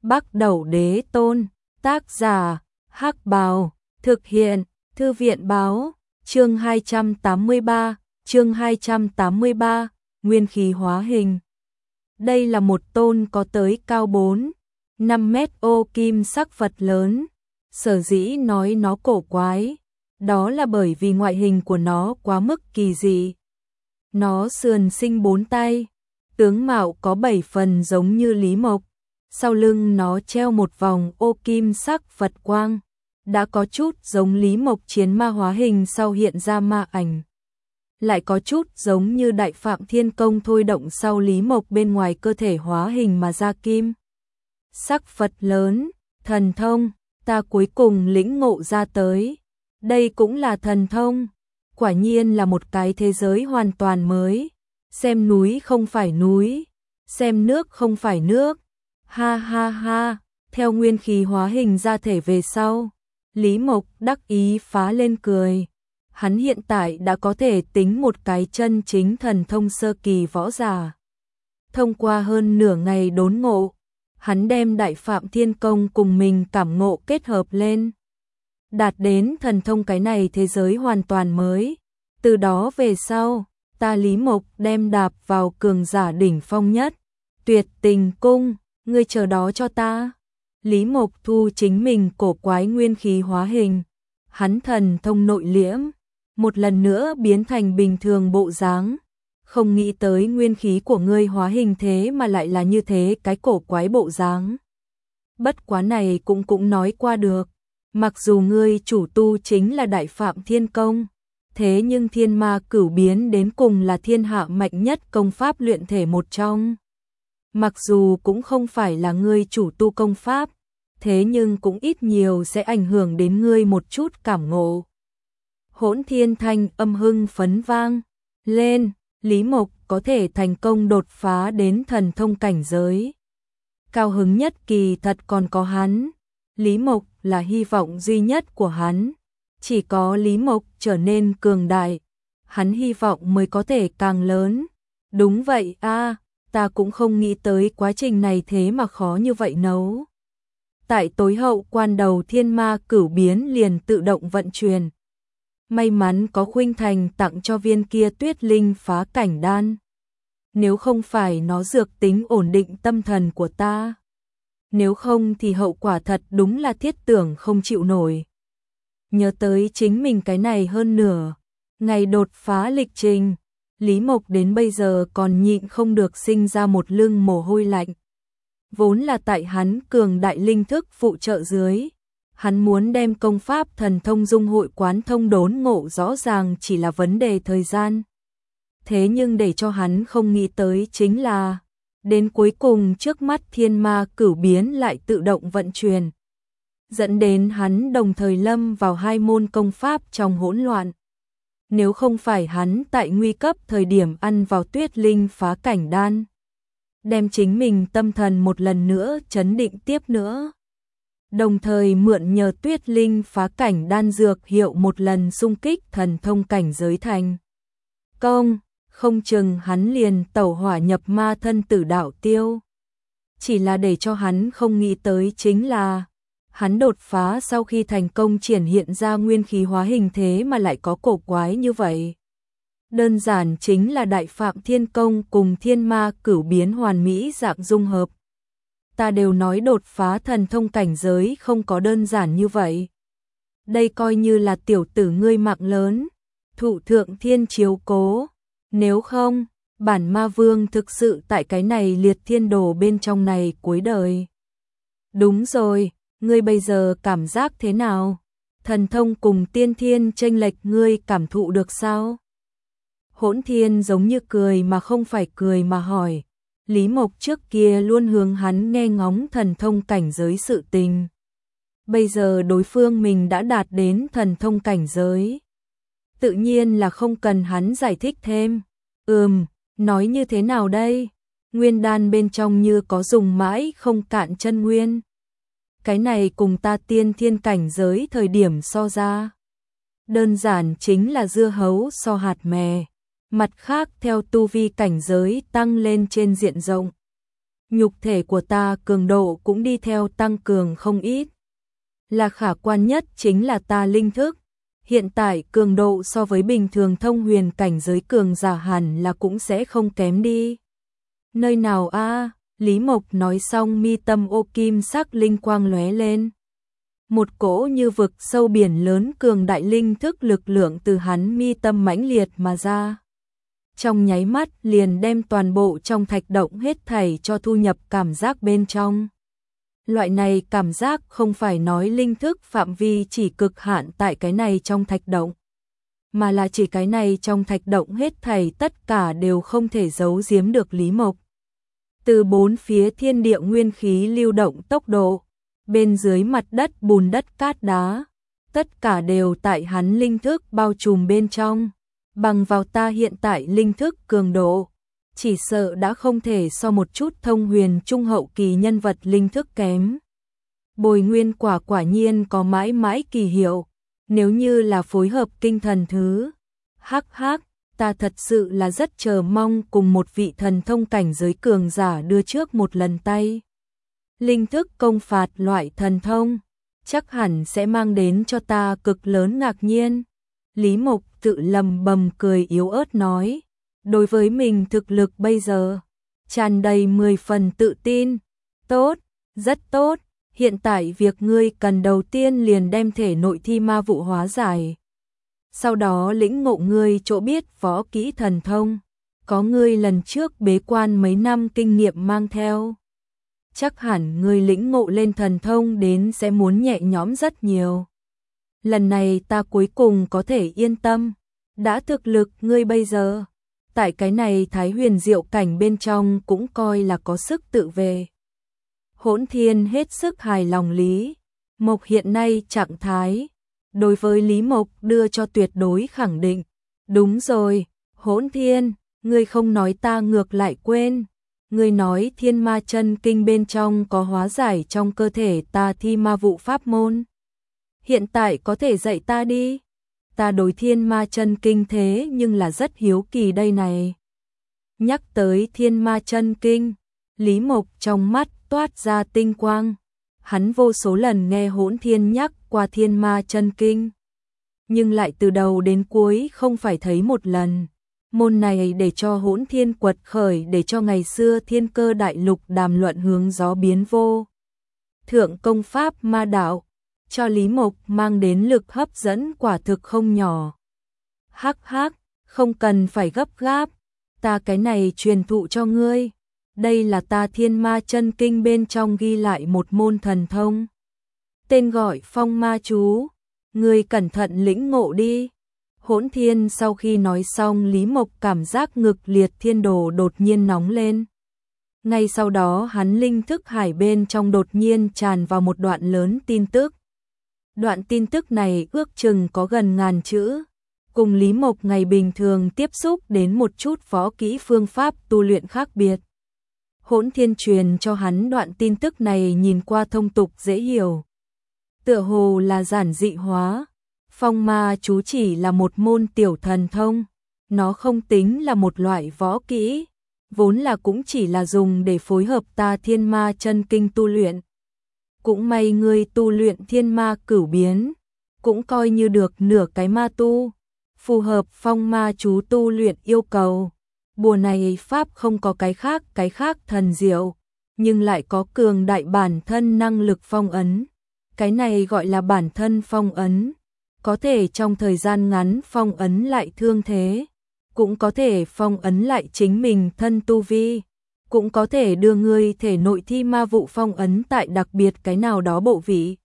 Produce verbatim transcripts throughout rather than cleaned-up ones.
Bắc Đẩu Đế Tôn, tác giả, Hắc Bào, thực hiện, Thư viện Báo, chương hai trăm tám mươi ba, chương hai trăm tám mươi ba, nguyên khí hóa hình. Đây là một tôn có tới cao bốn, năm mét ô kim sắc Phật lớn, sở dĩ nói nó cổ quái, đó là bởi vì ngoại hình của nó quá mức kỳ dị. Nó sườn sinh bốn tay, tướng mạo có bảy phần giống như Lý Mộc, sau lưng nó treo một vòng ô kim sắc Phật quang, đã có chút giống Lý Mộc chiến ma hóa hình sau hiện ra ma ảnh. Lại có chút giống như Đại Phạm Thiên Công thôi động sau Lý Mộc bên ngoài cơ thể hóa hình mà ra kim sắc Phật lớn, thần thông, ta cuối cùng lĩnh ngộ ra tới. Đây cũng là thần thông, quả nhiên là một cái thế giới hoàn toàn mới. Xem núi không phải núi, xem nước không phải nước. Ha ha ha, theo nguyên khí hóa hình ra thể về sau, Lý Mộc đắc ý phá lên cười. Hắn hiện tại đã có thể tính một cái chân chính thần thông sơ kỳ võ giả. Thông qua hơn nửa ngày đốn ngộ, hắn đem Đại Phạm Thiên Công cùng mình cảm ngộ kết hợp lên, đạt đến thần thông cái này thế giới hoàn toàn mới. Từ đó về sau, ta Lý Mộc đem đạp vào cường giả đỉnh phong nhất, Tuyệt Tình Cung, ngươi chờ đó cho ta. Lý Mộc thu chính mình cổ quái nguyên khí hóa hình, hắn thần thông nội liễm, một lần nữa biến thành bình thường bộ dáng. Không nghĩ tới nguyên khí của ngươi hóa hình thế mà lại là như thế cái cổ quái bộ dáng. Bất quá này cũng cũng nói qua được, mặc dù ngươi chủ tu chính là Đại Phạm Thiên Công, thế nhưng thiên ma cửu biến đến cùng là thiên hạ mạnh nhất công pháp luyện thể một trong. Mặc dù cũng không phải là ngươi chủ tu công pháp, thế nhưng cũng ít nhiều sẽ ảnh hưởng đến ngươi một chút cảm ngộ. Hỗn thiên thanh âm hưng phấn vang lên, Lý Mộc có thể thành công đột phá đến thần thông cảnh giới. Cao hứng nhất kỳ thật còn có hắn, Lý Mộc là hy vọng duy nhất của hắn. Chỉ có Lý Mộc trở nên cường đại, hắn hy vọng mới có thể càng lớn. Đúng vậy a, à, ta cũng không nghĩ tới quá trình này thế mà khó như vậy nấu. Tại tối hậu quan đầu thiên ma cửu biến liền tự động vận chuyển. May mắn có Khuynh Thành tặng cho viên kia Tuyết Linh phá cảnh đan. Nếu không phải nó dược tính ổn định tâm thần của ta, nếu không thì hậu quả thật đúng là thiết tưởng không chịu nổi. Nhớ tới chính mình cái này hơn nửa ngày đột phá lịch trình, Lý Mộc đến bây giờ còn nhịn không được sinh ra một lưng mồ hôi lạnh. Vốn là tại hắn cường đại linh thức phụ trợ dưới, hắn muốn đem công pháp thần thông dung hội quán thông đốn ngộ rõ ràng chỉ là vấn đề thời gian. Thế nhưng để cho hắn không nghĩ tới chính là, đến cuối cùng trước mắt thiên ma cửu biến lại tự động vận chuyển, dẫn đến hắn đồng thời lâm vào hai môn công pháp trong hỗn loạn. Nếu không phải hắn tại nguy cấp thời điểm ăn vào Tuyết Linh phá cảnh đan, đem chính mình tâm thần một lần nữa chấn định tiếp nữa, đồng thời mượn nhờ Tuyết Linh phá cảnh đan dược hiệu một lần xung kích thần thông cảnh giới thành công, không chừng hắn liền tẩu hỏa nhập ma thân tử đạo tiêu. Chỉ là để cho hắn không nghĩ tới chính là, hắn đột phá sau khi thành công triển hiện ra nguyên khí hóa hình thế mà lại có cổ quái như vậy. Đơn giản chính là Đại Phạm Thiên Công cùng thiên ma cửu biến hoàn mỹ dạng dung hợp. Ta đều nói đột phá thần thông cảnh giới không có đơn giản như vậy. Đây coi như là tiểu tử ngươi mạng lớn, thụ thượng thiên chiếu cố. Nếu không, bản ma vương thực sự tại cái này liệt thiên đồ bên trong này cuối đời. Đúng rồi, ngươi bây giờ cảm giác thế nào? Thần thông cùng tiên thiên chênh lệch ngươi cảm thụ được sao? Hỗn thiên giống như cười mà không phải cười mà hỏi. Lý Mộc trước kia luôn hướng hắn nghe ngóng thần thông cảnh giới sự tình. Bây giờ đối phương mình đã đạt đến thần thông cảnh giới, tự nhiên là không cần hắn giải thích thêm. Ừm, nói như thế nào đây? Nguyên đan bên trong như có dùng mãi không cạn chân nguyên. Cái này cùng ta tiên thiên cảnh giới thời điểm so ra, đơn giản chính là dưa hấu so hạt mè. Mặt khác theo tu vi cảnh giới tăng lên trên diện rộng, nhục thể của ta cường độ cũng đi theo tăng cường không ít. Là khả quan nhất chính là ta linh thức, hiện tại cường độ so với bình thường thông huyền cảnh giới cường giả hẳn là cũng sẽ không kém đi. Nơi nào a? À? Lý Mộc nói xong mi tâm ô kim sắc linh quang lóe lên. Một cỗ như vực sâu biển lớn cường đại linh thức lực lượng từ hắn mi tâm mãnh liệt mà ra. Trong nháy mắt liền đem toàn bộ trong thạch động hết thảy cho thu nhập cảm giác bên trong. Loại này cảm giác không phải nói linh thức phạm vi chỉ cực hạn tại cái này trong thạch động, mà là chỉ cái này trong thạch động hết thảy tất cả đều không thể giấu giếm được Lý Mộc. Từ bốn phía thiên địa nguyên khí lưu động tốc độ, bên dưới mặt đất bùn đất cát đá, tất cả đều tại hắn linh thức bao trùm bên trong. Bằng vào ta hiện tại linh thức cường độ, chỉ sợ đã không thể so một chút thông huyền trung hậu kỳ nhân vật linh thức kém. Bồi nguyên quả quả nhiên có mãi mãi kỳ hiệu, nếu như là phối hợp kinh thần thứ. Hắc hắc, ta thật sự là rất chờ mong cùng một vị thần thông cảnh giới cường giả đưa trước một lần tay. Linh thức công phạt loại thần thông, chắc hẳn sẽ mang đến cho ta cực lớn ngạc nhiên. Lý Mộc tự lầm bầm cười yếu ớt nói, đối với mình thực lực bây giờ, tràn đầy mười phần tự tin. Tốt, rất tốt, hiện tại việc ngươi cần đầu tiên liền đem thể nội thi ma vụ hóa giải. Sau đó lĩnh ngộ ngươi chỗ biết võ kỹ thần thông, có ngươi lần trước bế quan mấy năm kinh nghiệm mang theo. Chắc hẳn ngươi lĩnh ngộ lên thần thông đến sẽ muốn nhẹ nhõm rất nhiều. Lần này ta cuối cùng có thể yên tâm, đã thực lực ngươi bây giờ, tại cái này thái huyền diệu cảnh bên trong cũng coi là có sức tự vệ. Hỗn Thiên hết sức hài lòng Lý Mộc hiện nay trạng thái, đối với Lý Mộc đưa cho tuyệt đối khẳng định. Đúng rồi, Hỗn Thiên, ngươi không nói ta ngược lại quên, ngươi nói Thiên Ma Chân Kinh bên trong có hóa giải trong cơ thể ta thi ma vụ pháp môn. Hiện tại có thể dạy ta đi. Ta đối Thiên Ma Chân Kinh thế nhưng là rất hiếu kỳ đây này. Nhắc tới Thiên Ma Chân Kinh, Lý Mộc trong mắt toát ra tinh quang. Hắn vô số lần nghe Hỗn Thiên nhắc qua Thiên Ma Chân Kinh, nhưng lại từ đầu đến cuối không phải thấy một lần. Môn này để cho Hỗn Thiên quật khởi, để cho ngày xưa Thiên Cơ Đại Lục đàm luận hướng gió biến vô thượng công pháp ma đạo, cho Lý Mộc mang đến lực hấp dẫn quả thực không nhỏ. Hắc hắc, không cần phải gấp gáp, ta cái này truyền thụ cho ngươi. Đây là ta Thiên Ma Chân Kinh bên trong ghi lại một môn thần thông, tên gọi Phong Ma Chú, ngươi cẩn thận lĩnh ngộ đi. Hỗn Thiên sau khi nói xong, Lý Mộc cảm giác ngực liệt thiên đồ đột nhiên nóng lên. Ngay sau đó hắn linh thức hải bên trong đột nhiên tràn vào một đoạn lớn tin tức. Đoạn tin tức này ước chừng có gần ngàn chữ, cùng Lý Mộc ngày bình thường tiếp xúc đến một chút võ kỹ phương pháp tu luyện khác biệt. Hỗn Thiên truyền cho hắn đoạn tin tức này nhìn qua thông tục dễ hiểu, tựa hồ là giản dị hóa. Phong Ma Chú chỉ là một môn tiểu thần thông, nó không tính là một loại võ kỹ, vốn là cũng chỉ là dùng để phối hợp ta Thiên Ma Chân Kinh tu luyện. Cũng may ngươi tu luyện Thiên Ma Cửu Biến, cũng coi như được nửa cái ma tu, phù hợp Phong Ma Chú tu luyện yêu cầu. Bùa này pháp không có cái khác, cái khác thần diệu, nhưng lại có cường đại bản thân năng lực phong ấn. Cái này gọi là bản thân phong ấn, có thể trong thời gian ngắn phong ấn lại thương thế, cũng có thể phong ấn lại chính mình thân tu vi, cũng có thể đưa ngươi thể nội thi ma vụ phong ấn tại đặc biệt cái nào đó bộ vị,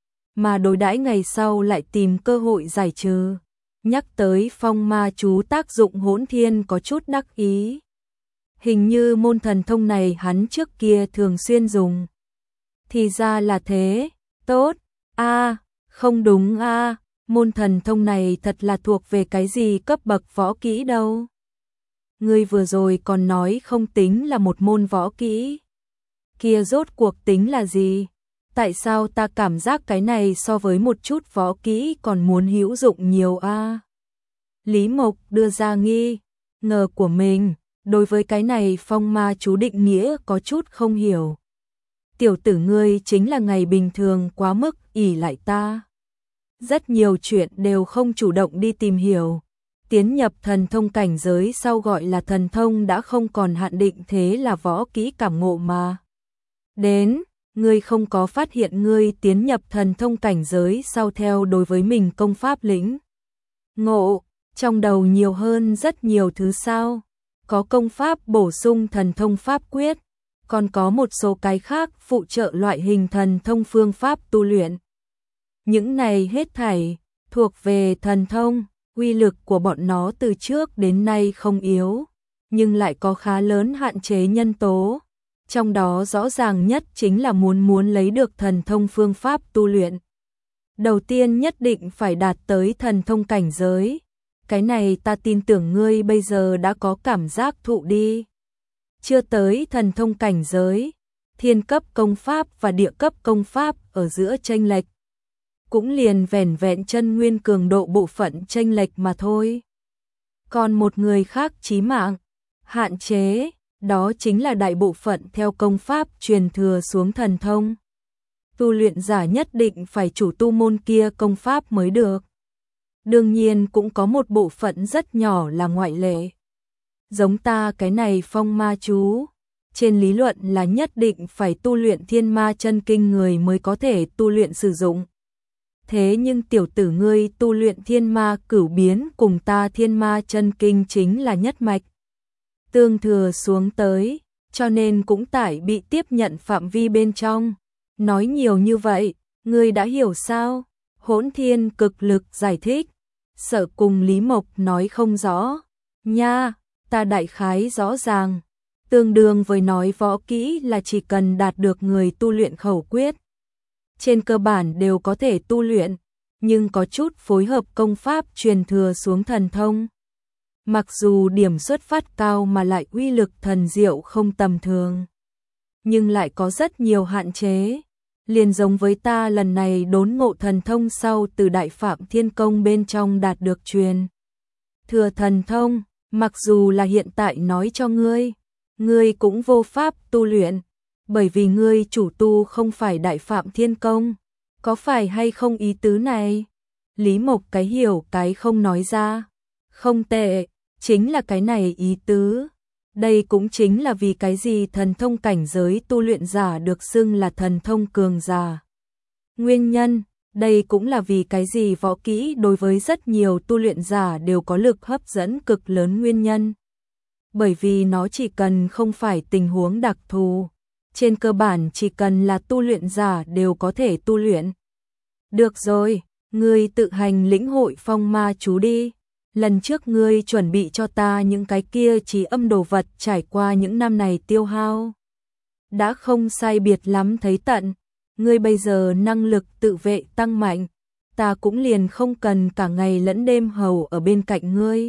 mà đối đãi ngày sau lại tìm cơ hội giải trừ. Nhắc tới Phong Ma Chú tác dụng, Hỗn Thiên có chút đắc ý. Hình như môn thần thông này hắn trước kia thường xuyên dùng. Thì ra là thế, tốt, a à, không đúng a à, môn thần thông này thật là thuộc về cái gì cấp bậc võ kỹ đâu. Ngươi vừa rồi còn nói không tính là một môn võ kỹ. Kia rốt cuộc tính là gì? Tại sao ta cảm giác cái này so với một chút võ kỹ còn muốn hữu dụng nhiều a? À? Lý Mộc đưa ra nghi ngờ của mình, đối với cái này phong ma chú định nghĩa có chút không hiểu. Tiểu tử ngươi chính là ngày bình thường quá mức ỷ lại ta. Rất nhiều chuyện đều không chủ động đi tìm hiểu. Tiến nhập thần thông cảnh giới sau gọi là thần thông đã không còn hạn định, thế là võ kỹ cảm ngộ mà. Đến, ngươi không có phát hiện ngươi tiến nhập thần thông cảnh giới sau theo đối với mình công pháp lĩnh ngộ, trong đầu nhiều hơn rất nhiều thứ sao. Có công pháp bổ sung thần thông pháp quyết, còn có một số cái khác phụ trợ loại hình thần thông phương pháp tu luyện. Những này hết thảy thuộc về thần thông, uy lực của bọn nó từ trước đến nay không yếu, nhưng lại có khá lớn hạn chế nhân tố. Trong đó rõ ràng nhất chính là muốn muốn lấy được thần thông phương pháp tu luyện. Đầu tiên nhất định phải đạt tới thần thông cảnh giới. Cái này ta tin tưởng ngươi bây giờ đã có cảm giác thụ đi. Chưa tới thần thông cảnh giới, thiên cấp công pháp và địa cấp công pháp ở giữa chênh lệch cũng liền vẻn vẹn chân nguyên cường độ bộ phận chênh lệch mà thôi. Còn một người khác chí mạng, hạn chế, đó chính là đại bộ phận theo công pháp truyền thừa xuống thần thông. Tu luyện giả nhất định phải chủ tu môn kia công pháp mới được. Đương nhiên cũng có một bộ phận rất nhỏ là ngoại lệ. Giống ta cái này phong ma chú, trên lý luận là nhất định phải tu luyện thiên ma chân kinh người mới có thể tu luyện sử dụng. Thế nhưng tiểu tử ngươi tu luyện thiên ma cửu biến cùng ta thiên ma chân kinh chính là nhất mạch tương thừa xuống tới, cho nên cũng tại bị tiếp nhận phạm vi bên trong. Nói nhiều như vậy, ngươi đã hiểu sao? Hỗn Thiên cực lực giải thích, sợ cùng Lý Mộc nói không rõ. Nha, ta đại khái rõ ràng, tương đương với nói võ kỹ là chỉ cần đạt được người tu luyện khẩu quyết. Trên cơ bản đều có thể tu luyện, nhưng có chút phối hợp công pháp truyền thừa xuống thần thông. Mặc dù điểm xuất phát cao mà lại uy lực thần diệu không tầm thường, nhưng lại có rất nhiều hạn chế. Liền giống với ta lần này đốn ngộ thần thông sau từ Đại Phạm Thiên Công bên trong đạt được truyền thừa thần thông, mặc dù là hiện tại nói cho ngươi, ngươi cũng vô pháp tu luyện, bởi vì ngươi chủ tu không phải Đại Phạm Thiên Công. Có phải hay không ý tứ này? Lý Mộc cái hiểu cái không nói ra. Không tệ, chính là cái này ý tứ. Đây cũng chính là vì cái gì thần thông cảnh giới tu luyện giả được xưng là thần thông cường giả. Nguyên nhân, đây cũng là vì cái gì võ kỹ đối với rất nhiều tu luyện giả đều có lực hấp dẫn cực lớn nguyên nhân. Bởi vì nó chỉ cần không phải tình huống đặc thù, trên cơ bản chỉ cần là tu luyện giả đều có thể tu luyện. Được rồi, ngươi tự hành lĩnh hội phong ma chú đi. Lần trước ngươi chuẩn bị cho ta những cái kia chỉ âm đồ vật trải qua những năm này tiêu hao đã không sai biệt lắm thấy tận. Ngươi bây giờ năng lực tự vệ tăng mạnh, ta cũng liền không cần cả ngày lẫn đêm hầu ở bên cạnh ngươi.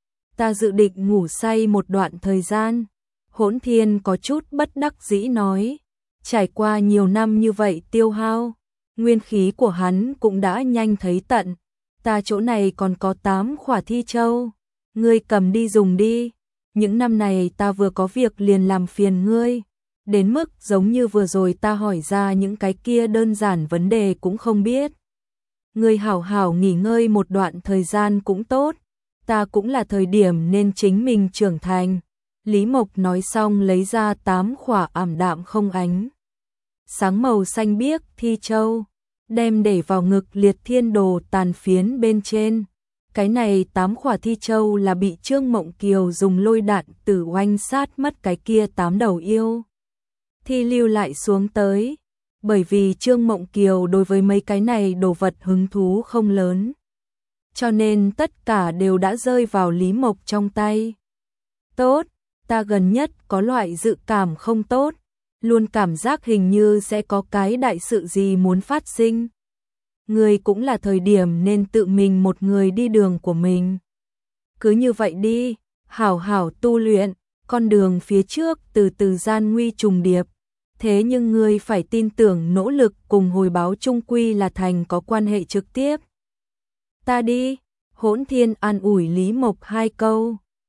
Ta dự định ngủ say một đoạn thời gian. Hỗn Thiên có chút bất đắc dĩ nói, trải qua nhiều năm như vậy tiêu hao, nguyên khí của hắn cũng đã nhanh thấy tận. Ta chỗ này còn có tám khỏa thi châu, ngươi cầm đi dùng đi. Những năm này ta vừa có việc liền làm phiền ngươi, đến mức giống như vừa rồi ta hỏi ra những cái kia đơn giản vấn đề cũng không biết. Ngươi hảo hảo nghỉ ngơi một đoạn thời gian cũng tốt, ta cũng là thời điểm nên chính mình trưởng thành. Lý Mộc nói xong lấy ra tám khỏa ảm đạm không ánh sáng màu xanh biếc thi châu, đem để vào ngực liệt thiên đồ tàn phiến bên trên. Cái này tám khỏa thi châu là bị Trương Mộng Kiều dùng lôi đạn tử oanh sát mất cái kia tám đầu yêu thi lưu lại xuống tới. Bởi vì Trương Mộng Kiều đối với mấy cái này đồ vật hứng thú không lớn, cho nên tất cả đều đã rơi vào Lý Mộc trong tay. Tốt, ta gần nhất có loại dự cảm không tốt, luôn cảm giác hình như sẽ có cái đại sự gì muốn phát sinh. Ngươi cũng là thời điểm nên tự mình một người đi đường của mình. Cứ như vậy đi, hảo hảo tu luyện, con đường phía trước từ từ gian nguy trùng điệp. Thế nhưng ngươi phải tin tưởng nỗ lực cùng hồi báo chung quy là thành có quan hệ trực tiếp. Ta đi, Hỗn Thiên an ủi Lý Mộc hai câu.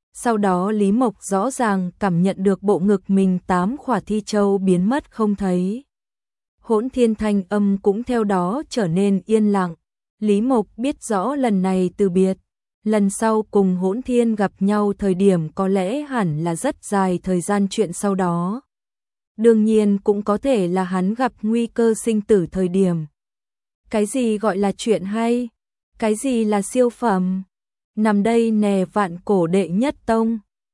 Sau đó Lý Mộc rõ ràng cảm nhận được bộ ngực mình tám khỏa thi châu biến mất không thấy. Hỗn Thiên thanh âm cũng theo đó trở nên yên lặng. Lý Mộc biết rõ lần này từ biệt, lần sau cùng Hỗn Thiên gặp nhau thời điểm có lẽ hẳn là rất dài thời gian chuyện sau đó. Đương nhiên cũng có thể là hắn gặp nguy cơ sinh tử thời điểm. Cái gì gọi là chuyện hay? Cái gì là siêu phẩm? Nằm đây nè vạn cổ đệ nhất tông.